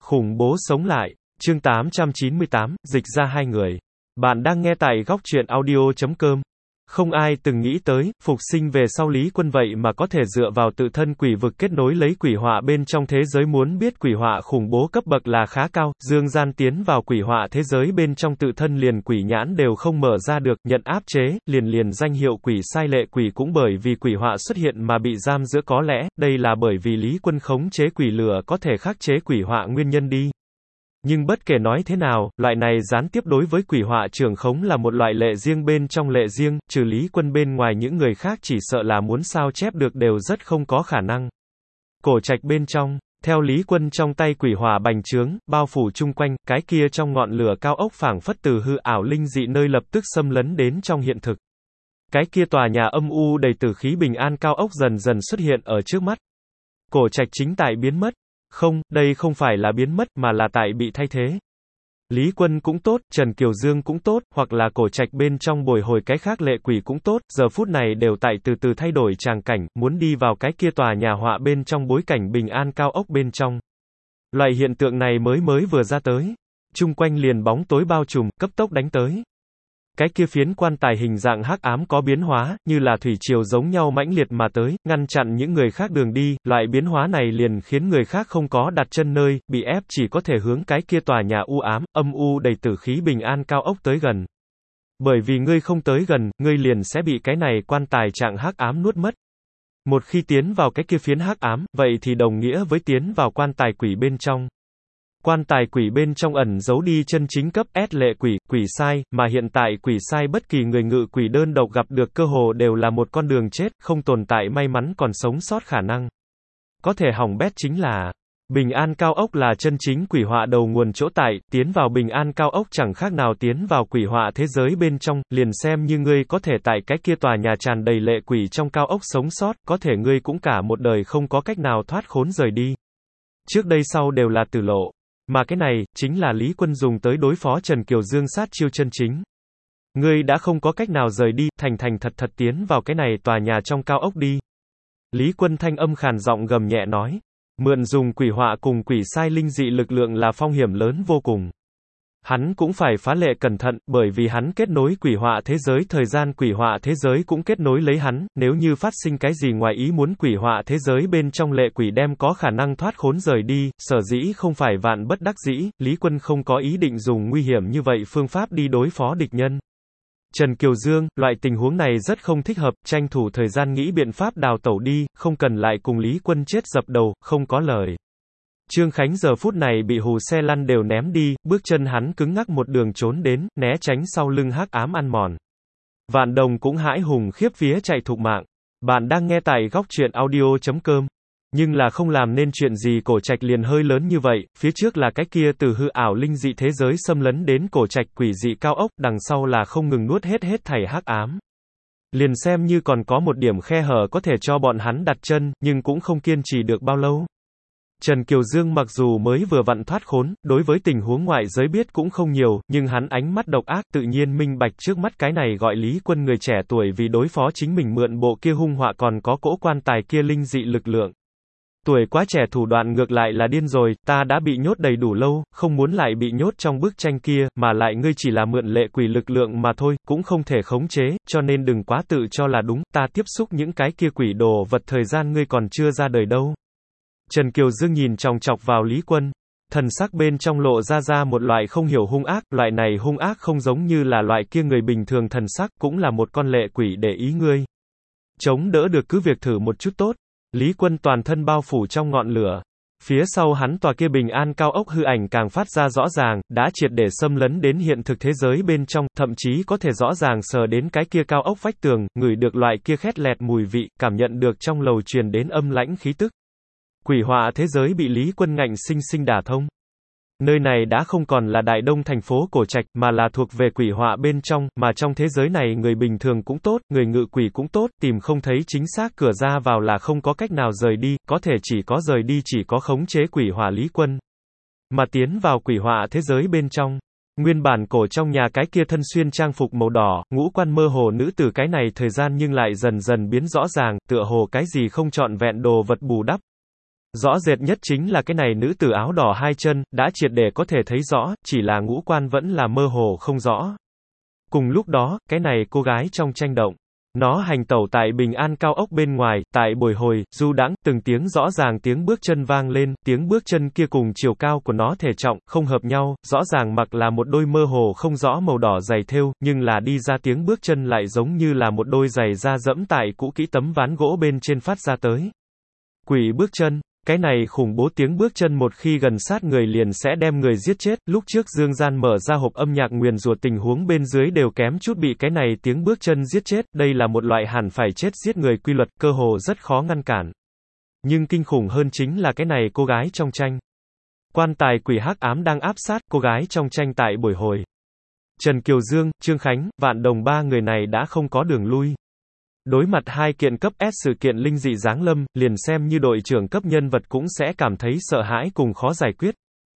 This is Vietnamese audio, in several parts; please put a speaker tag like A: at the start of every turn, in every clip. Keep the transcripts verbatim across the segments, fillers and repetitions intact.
A: Khủng bố sống lại, chương tám trăm chín mươi tám, dịch ra hai người. Bạn đang nghe tại góc truyện audio chấm com. Không ai từng nghĩ tới, phục sinh về sau Lý Quân vậy mà có thể dựa vào tự thân quỷ vực kết nối lấy quỷ họa bên trong thế giới. Muốn biết quỷ họa khủng bố cấp bậc là khá cao, Dương Gian tiến vào quỷ họa thế giới bên trong tự thân liền quỷ nhãn đều không mở ra được, nhận áp chế, liền liền danh hiệu quỷ sai lệ quỷ cũng bởi vì quỷ họa xuất hiện mà bị giam giữ. Có lẽ, đây là bởi vì Lý Quân khống chế quỷ lửa có thể khắc chế quỷ họa nguyên nhân đi. Nhưng bất kể nói thế nào, loại này gián tiếp đối với quỷ họa trưởng khống là một loại lệ riêng bên trong lệ riêng, trừ Lý Quân bên ngoài những người khác chỉ sợ là muốn sao chép được đều rất không có khả năng. Cổ trạch bên trong, theo Lý Quân trong tay quỷ hỏa bành trướng, bao phủ chung quanh, cái kia trong ngọn lửa cao ốc phảng phất từ hư ảo linh dị nơi lập tức xâm lấn đến trong hiện thực. Cái kia tòa nhà âm u đầy tử khí bình an cao ốc dần dần xuất hiện ở trước mắt. Cổ trạch chính tại biến mất. Không, đây không phải là biến mất mà là tại bị thay thế. Lý Quân cũng tốt, Trần Kiều Dương cũng tốt, hoặc là cổ trạch bên trong bồi hồi cái khác lệ quỷ cũng tốt, giờ phút này đều tại từ từ thay đổi tràng cảnh, muốn đi vào cái kia tòa nhà họa bên trong bối cảnh bình an cao ốc bên trong. Loại hiện tượng này mới mới vừa ra tới. Chung quanh liền bóng tối bao trùm, cấp tốc đánh tới. Cái kia phiến quan tài hình dạng hắc ám có biến hóa, như là thủy triều giống nhau mãnh liệt mà tới, ngăn chặn những người khác đường đi, loại biến hóa này liền khiến người khác không có đặt chân nơi, bị ép chỉ có thể hướng cái kia tòa nhà u ám, âm u đầy tử khí bình an cao ốc tới gần. Bởi vì ngươi không tới gần, ngươi liền sẽ bị cái này quan tài trạng hắc ám nuốt mất. Một khi tiến vào cái kia phiến hắc ám, vậy thì đồng nghĩa với tiến vào quan tài quỷ bên trong. Quan tài quỷ bên trong ẩn giấu đi chân chính cấp S lệ quỷ, quỷ sai, mà hiện tại quỷ sai bất kỳ người ngự quỷ đơn độc gặp được cơ hồ đều là một con đường chết, không tồn tại may mắn còn sống sót khả năng. Có thể hỏng bét chính là, bình an cao ốc là chân chính quỷ họa đầu nguồn chỗ tại, tiến vào bình an cao ốc chẳng khác nào tiến vào quỷ họa thế giới bên trong, liền xem như ngươi có thể tại cái kia tòa nhà tràn đầy lệ quỷ trong cao ốc sống sót, có thể ngươi cũng cả một đời không có cách nào thoát khốn rời đi. Trước đây sau đều là tử lộ. Mà cái này, chính là Lý Quân dùng tới đối phó Trần Kiều Dương sát chiêu chân chính. Ngươi đã không có cách nào rời đi, thành thành thật thật tiến vào cái này tòa nhà trong cao ốc đi. Lý Quân thanh âm khàn giọng gầm nhẹ nói. Mượn dùng quỷ họa cùng quỷ sai linh dị lực lượng là phong hiểm lớn vô cùng. Hắn cũng phải phá lệ cẩn thận, bởi vì hắn kết nối quỷ họa thế giới, thời gian quỷ họa thế giới cũng kết nối lấy hắn, nếu như phát sinh cái gì ngoài ý muốn quỷ họa thế giới bên trong lệ quỷ đem có khả năng thoát khốn rời đi, sở dĩ không phải vạn bất đắc dĩ, Lý Quân không có ý định dùng nguy hiểm như vậy phương pháp đi đối phó địch nhân. Trần Kiều Dương, loại tình huống này rất không thích hợp, tranh thủ thời gian nghĩ biện pháp đào tẩu đi, không cần lại cùng Lý Quân chết dập đầu, không có lời. Trương Khánh giờ phút này bị hù xe lăn đều ném đi, bước chân hắn cứng ngắc một đường trốn đến, né tránh sau lưng hắc ám ăn mòn. Vạn Đồng cũng hãi hùng khiếp vía chạy thục mạng. Bạn đang nghe tại góc truyện audio chấm com. Nhưng là không làm nên chuyện gì cổ trạch liền hơi lớn như vậy, phía trước là cái kia từ hư ảo linh dị thế giới xâm lấn đến cổ trạch quỷ dị cao ốc, đằng sau là không ngừng nuốt hết hết thảy hắc ám. Liền xem như còn có một điểm khe hở có thể cho bọn hắn đặt chân, nhưng cũng không kiên trì được bao lâu. Trần Kiều Dương mặc dù mới vừa vặn thoát khốn, đối với tình huống ngoại giới biết cũng không nhiều, nhưng hắn ánh mắt độc ác tự nhiên minh bạch trước mắt cái này gọi Lý Quân người trẻ tuổi vì đối phó chính mình mượn bộ kia hung họa còn có cỗ quan tài kia linh dị lực lượng. Tuổi quá trẻ thủ đoạn ngược lại là điên rồi, ta đã bị nhốt đầy đủ lâu, không muốn lại bị nhốt trong bức tranh kia, mà lại ngươi chỉ là mượn lệ quỷ lực lượng mà thôi, cũng không thể khống chế, cho nên đừng quá tự cho là đúng, ta tiếp xúc những cái kia quỷ đồ vật thời gian ngươi còn chưa ra đời đâu. Trần Kiều Dương nhìn chòng chọc vào Lý Quân, thần sắc bên trong lộ ra ra một loại không hiểu hung ác, loại này hung ác không giống như là loại kia người bình thường thần sắc, cũng là một con lệ quỷ để ý ngươi. Chống đỡ được cứ việc thử một chút tốt. Lý Quân toàn thân bao phủ trong ngọn lửa. Phía sau hắn tòa kia bình an cao ốc hư ảnh càng phát ra rõ ràng, đã triệt để xâm lấn đến hiện thực thế giới bên trong, thậm chí có thể rõ ràng sờ đến cái kia cao ốc vách tường, ngửi được loại kia khét lẹt mùi vị, cảm nhận được trong lầu truyền đến âm lãnh khí tức. Quỷ họa thế giới bị Lý Quân ngạnh sinh sinh đả thông. Nơi này đã không còn là Đại Đông thành phố cổ trạch, mà là thuộc về quỷ họa bên trong, mà trong thế giới này người bình thường cũng tốt, người ngự quỷ cũng tốt, tìm không thấy chính xác cửa ra vào là không có cách nào rời đi, có thể chỉ có rời đi chỉ có khống chế quỷ họa Lý Quân. Mà tiến vào quỷ họa thế giới bên trong. Nguyên bản cổ trong nhà cái kia thân xuyên trang phục màu đỏ, ngũ quan mơ hồ nữ tử cái này thời gian nhưng lại dần dần biến rõ ràng, tựa hồ cái gì không trọn vẹn đồ vật bù đắp. Rõ rệt nhất chính là cái này nữ tử áo đỏ hai chân, đã triệt để có thể thấy rõ, chỉ là ngũ quan vẫn là mơ hồ không rõ. Cùng lúc đó, cái này cô gái trong tranh động. Nó hành tẩu tại bình an cao ốc bên ngoài, tại bồi hồi, du đãng, từng tiếng rõ ràng tiếng bước chân vang lên, tiếng bước chân kia cùng chiều cao của nó thể trọng, không hợp nhau, rõ ràng mặc là một đôi mơ hồ không rõ màu đỏ giày thêu, nhưng là đi ra tiếng bước chân lại giống như là một đôi giày da dẫm tại cũ kỹ tấm ván gỗ bên trên phát ra tới. Quỷ bước chân. Cái này khủng bố tiếng bước chân một khi gần sát người liền sẽ đem người giết chết, lúc trước Dương Gian mở ra hộp âm nhạc nguyền rủa tình huống bên dưới đều kém chút bị cái này tiếng bước chân giết chết, đây là một loại hẳn phải chết giết người quy luật, cơ hồ rất khó ngăn cản. Nhưng kinh khủng hơn chính là cái này cô gái trong tranh. Quan tài quỷ hắc ám đang áp sát cô gái trong tranh tại buổi hồi. Trần Kiều Dương, Trương Khánh, Vạn Đồng ba người này đã không có đường lui. Đối mặt hai kiện cấp S sự kiện linh dị giáng lâm, liền xem như đội trưởng cấp nhân vật cũng sẽ cảm thấy sợ hãi cùng khó giải quyết.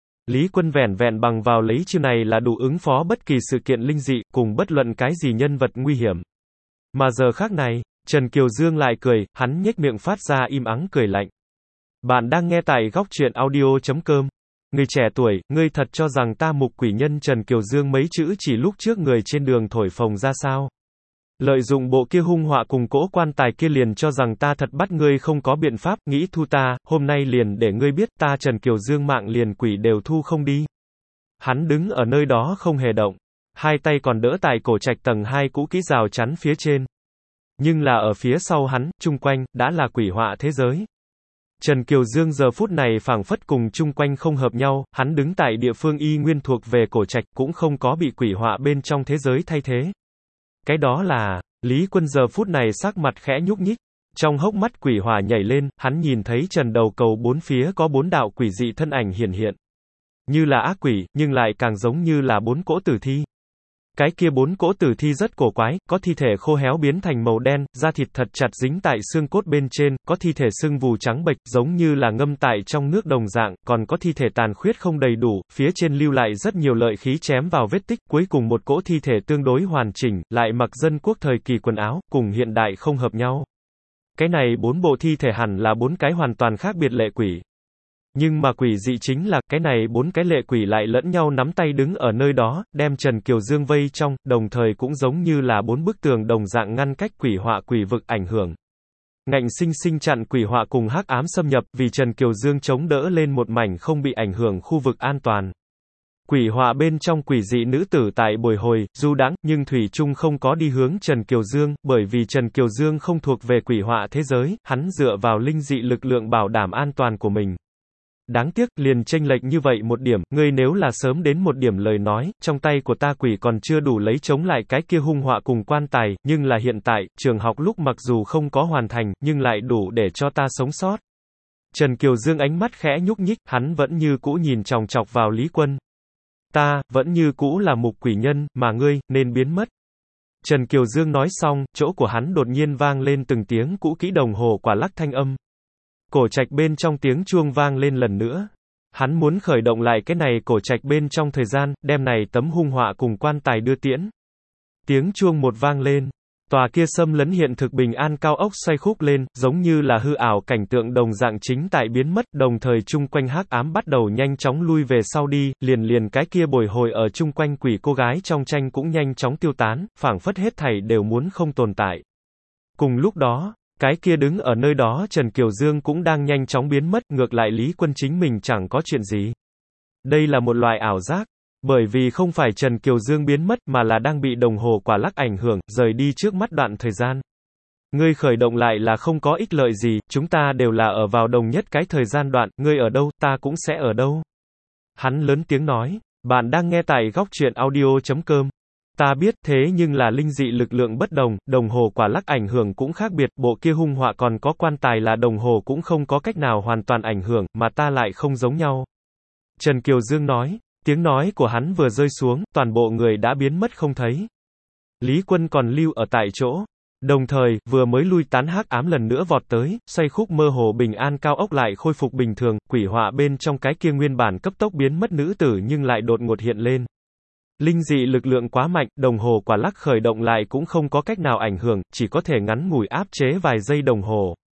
A: Lý Quân vẻn vẹn bằng vào lấy chiêu này là đủ ứng phó bất kỳ sự kiện linh dị, cùng bất luận cái gì nhân vật nguy hiểm. Mà giờ khác này, Trần Kiều Dương lại cười, hắn nhếch miệng phát ra im ắng cười lạnh. Bạn đang nghe tại góc truyện audio chấm com. Người trẻ tuổi, ngươi thật cho rằng ta mục quỷ nhân Trần Kiều Dương mấy chữ chỉ lúc trước người trên đường thổi phồng ra sao? Lợi dụng bộ kia hung họa cùng cỗ quan tài kia liền cho rằng ta thật bắt ngươi không có biện pháp, nghĩ thu ta, hôm nay liền để ngươi biết ta Trần Kiều Dương mạng liền quỷ đều thu không đi. Hắn đứng ở nơi đó không hề động, hai tay còn đỡ tại cổ trạch tầng hai cũ kỹ rào chắn phía trên. Nhưng là ở phía sau hắn, chung quanh, đã là quỷ họa thế giới. Trần Kiều Dương giờ phút này phảng phất cùng chung quanh không hợp nhau, hắn đứng tại địa phương y nguyên thuộc về cổ trạch cũng không có bị quỷ họa bên trong thế giới thay thế. Cái đó là, Lý Quân giờ phút này sắc mặt khẽ nhúc nhích, trong hốc mắt quỷ hỏa nhảy lên, hắn nhìn thấy trần đầu cầu bốn phía có bốn đạo quỷ dị thân ảnh hiển hiện. Như là ác quỷ, nhưng lại càng giống như là bốn cỗ tử thi. Cái kia bốn cỗ tử thi rất cổ quái, có thi thể khô héo biến thành màu đen, da thịt thật chặt dính tại xương cốt bên trên, có thi thể sưng vù trắng bệch, giống như là ngâm tại trong nước đồng dạng, còn có thi thể tàn khuyết không đầy đủ, phía trên lưu lại rất nhiều lợi khí chém vào vết tích, cuối cùng một cỗ thi thể tương đối hoàn chỉnh, lại mặc dân quốc thời kỳ quần áo, cùng hiện đại không hợp nhau. Cái này bốn bộ thi thể hẳn là bốn cái hoàn toàn khác biệt lệ quỷ. Nhưng mà quỷ dị chính là, cái này bốn cái lệ quỷ lại lẫn nhau nắm tay đứng ở nơi đó, đem Trần Kiều Dương vây trong, đồng thời cũng giống như là bốn bức tường đồng dạng ngăn cách quỷ họa quỷ vực ảnh hưởng. Ngạnh sinh sinh chặn quỷ họa cùng hắc ám xâm nhập, vì Trần Kiều Dương chống đỡ lên một mảnh không bị ảnh hưởng khu vực an toàn. Quỷ họa bên trong quỷ dị nữ tử tại bồi hồi, du đãng, nhưng thủy chung không có đi hướng Trần Kiều Dương, bởi vì Trần Kiều Dương không thuộc về quỷ họa thế giới, hắn dựa vào linh dị lực lượng bảo đảm an toàn của mình. Đáng tiếc, liền chênh lệch như vậy một điểm, ngươi nếu là sớm đến một điểm lời nói, trong tay của ta quỷ còn chưa đủ lấy chống lại cái kia hung họa cùng quan tài, nhưng là hiện tại, trường học lúc mặc dù không có hoàn thành, nhưng lại đủ để cho ta sống sót. Trần Kiều Dương ánh mắt khẽ nhúc nhích, hắn vẫn như cũ nhìn chòng chọc vào Lý Quân. Ta, vẫn như cũ là mục quỷ nhân, mà ngươi, nên biến mất. Trần Kiều Dương nói xong, chỗ của hắn đột nhiên vang lên từng tiếng cũ kỹ đồng hồ quả lắc thanh âm. Cổ trạch bên trong tiếng chuông vang lên lần nữa. Hắn muốn khởi động lại cái này cổ trạch bên trong thời gian, đem này tấm hung họa cùng quan tài đưa tiễn. Tiếng chuông một vang lên. Tòa kia xâm lấn hiện thực bình an cao ốc xoay khúc lên, giống như là hư ảo cảnh tượng đồng dạng chính tại biến mất, đồng thời chung quanh hắc ám bắt đầu nhanh chóng lui về sau đi, liền liền cái kia bồi hồi ở chung quanh quỷ cô gái trong tranh cũng nhanh chóng tiêu tán, phảng phất hết thảy đều muốn không tồn tại. Cùng lúc đó, cái kia đứng ở nơi đó Trần Kiều Dương cũng đang nhanh chóng biến mất, ngược lại Lý Quân chính mình chẳng có chuyện gì. Đây là một loại ảo giác. Bởi vì không phải Trần Kiều Dương biến mất mà là đang bị đồng hồ quả lắc ảnh hưởng, rời đi trước mắt đoạn thời gian. Ngươi khởi động lại là không có ích lợi gì, chúng ta đều là ở vào đồng nhất cái thời gian đoạn, ngươi ở đâu, ta cũng sẽ ở đâu. Hắn lớn tiếng nói, bạn đang nghe tại góc truyện audio chấm com. Ta biết, thế nhưng là linh dị lực lượng bất đồng, đồng hồ quả lắc ảnh hưởng cũng khác biệt, bộ kia hung họa còn có quan tài là đồng hồ cũng không có cách nào hoàn toàn ảnh hưởng, mà ta lại không giống nhau. Trần Kiều Dương nói. Tiếng nói của hắn vừa rơi xuống, toàn bộ người đã biến mất không thấy. Lý Quân còn lưu ở tại chỗ. Đồng thời, vừa mới lui tán hắc ám lần nữa vọt tới, xoay khúc mơ hồ bình an cao ốc lại khôi phục bình thường, quỷ họa bên trong cái kia nguyên bản cấp tốc biến mất nữ tử nhưng lại đột ngột hiện lên. Linh dị lực lượng quá mạnh, đồng hồ quả lắc khởi động lại cũng không có cách nào ảnh hưởng, chỉ có thể ngắn ngủi áp chế vài giây đồng hồ.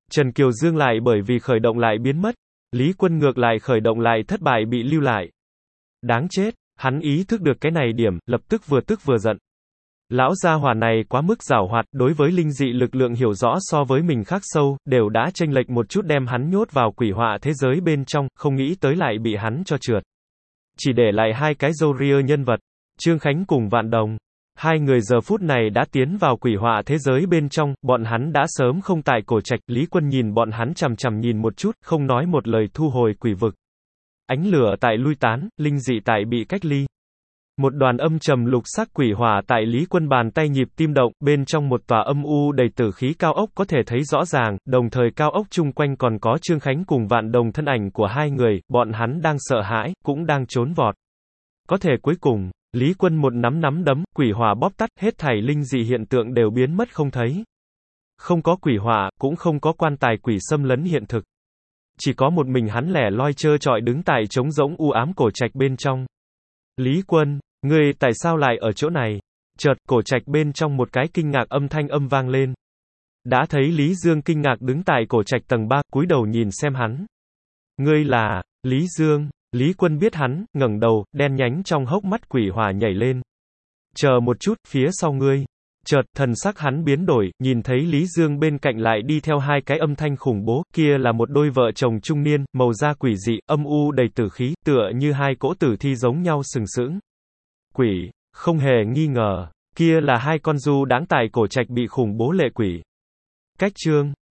A: Trần Kiều Dương lại bởi vì khởi động lại biến mất. Lý Quân ngược lại khởi động lại thất bại bị lưu lại. Đáng chết, hắn ý thức được cái này điểm, lập tức vừa tức vừa giận. Lão gia hỏa này quá mức giảo hoạt, đối với linh dị lực lượng hiểu rõ so với mình khác sâu, đều đã chênh lệch một chút đem hắn nhốt vào quỷ họa thế giới bên trong, không nghĩ tới lại bị hắn cho trượt. Chỉ để lại hai cái râu ria nhân vật, Trương Khánh cùng Vạn Đồng. Hai người giờ phút này đã tiến vào quỷ họa thế giới bên trong, bọn hắn đã sớm không tại cổ trạch, Lý Quân nhìn bọn hắn chằm chằm nhìn một chút, không nói một lời thu hồi quỷ vực. Ánh lửa tại lui tán, linh dị tại bị cách ly. Một đoàn âm trầm lục sắc quỷ hỏa tại Lý Quân bàn tay nhịp tim động, bên trong một tòa âm u đầy tử khí cao ốc có thể thấy rõ ràng, đồng thời cao ốc chung quanh còn có Trương Khánh cùng Vạn Đồng thân ảnh của hai người, bọn hắn đang sợ hãi, cũng đang trốn vọt. Có thể cuối cùng, Lý Quân một nắm nắm đấm, quỷ hỏa bóp tắt, hết thảy linh dị hiện tượng đều biến mất không thấy. Không có quỷ hỏa, cũng không có quan tài quỷ xâm lấn hiện thực. Chỉ có một mình hắn lẻ loi trơ trọi đứng tại trống rỗng u ám cổ trạch bên trong. Lý Quân, ngươi tại sao lại ở chỗ này? Chợt, cổ trạch bên trong một cái kinh ngạc âm thanh âm vang lên. Đã thấy Lý Dương kinh ngạc đứng tại cổ trạch tầng ba, cúi đầu nhìn xem hắn. Ngươi là, Lý Dương, Lý Quân biết hắn, ngẩng đầu, đen nhánh trong hốc mắt quỷ hỏa nhảy lên. Chờ một chút, phía sau ngươi. Chợt, thần sắc hắn biến đổi, nhìn thấy Lý Dương bên cạnh lại đi theo hai cái âm thanh khủng bố, kia là một đôi vợ chồng trung niên, màu da quỷ dị, âm u đầy tử khí, tựa như hai cỗ tử thi giống nhau sừng sững. Quỷ, không hề nghi ngờ, kia là hai con du đáng tại cổ trạch bị khủng bố lệ quỷ. Cách chương